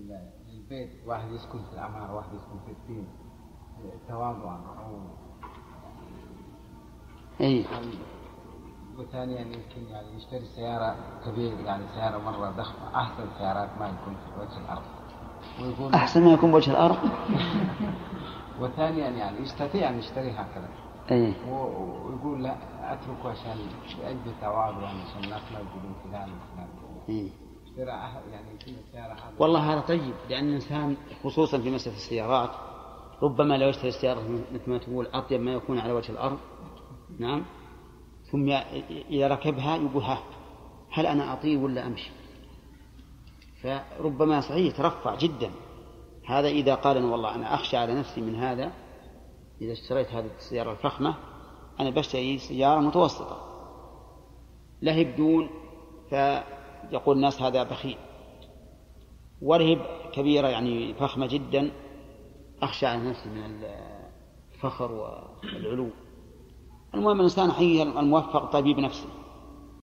البيت واحد يسكن في العمارة واحد يسكن في الدين تواضعا أي. وثانيا يمكن يعني يشتري سيارة كبيرة يعني سيارة مرة ضخمة أحسن سيارات ما يكون في وجه الأرض ويقول أحسن ما يكون بوجه الأرض. وثانيا يعني يستطيع أن يشتري هكذا أي. ويقول لا أتركه عشان لأجل تواضع عشان الناس ما يقولون فلان وفلان. يعني يكون السيارة والله هذا طيب لأن الإنسان خصوصا في مسألة السيارات ربما لو يشتري السيارة مثل ما تقول أطيب ما يكون على وجه الأرض. نعم. ثم إذا ركبها يقول هل أنا أطيب ولا أمشي؟ فربما صحيح يترفع جدا. هذا إذا قال أنا والله أنا أخشى على نفسي من هذا إذا اشتريت هذه السيارة الفخمة أنا بشتري سيارة متوسطة لهب بدون فيقول الناس هذا بخيل ورهب كبيرة يعني فخمة جدا أخشى على نفسي من الفخر والعلو. المهم الإنسان حقيقة الموفق طبيب نفسه.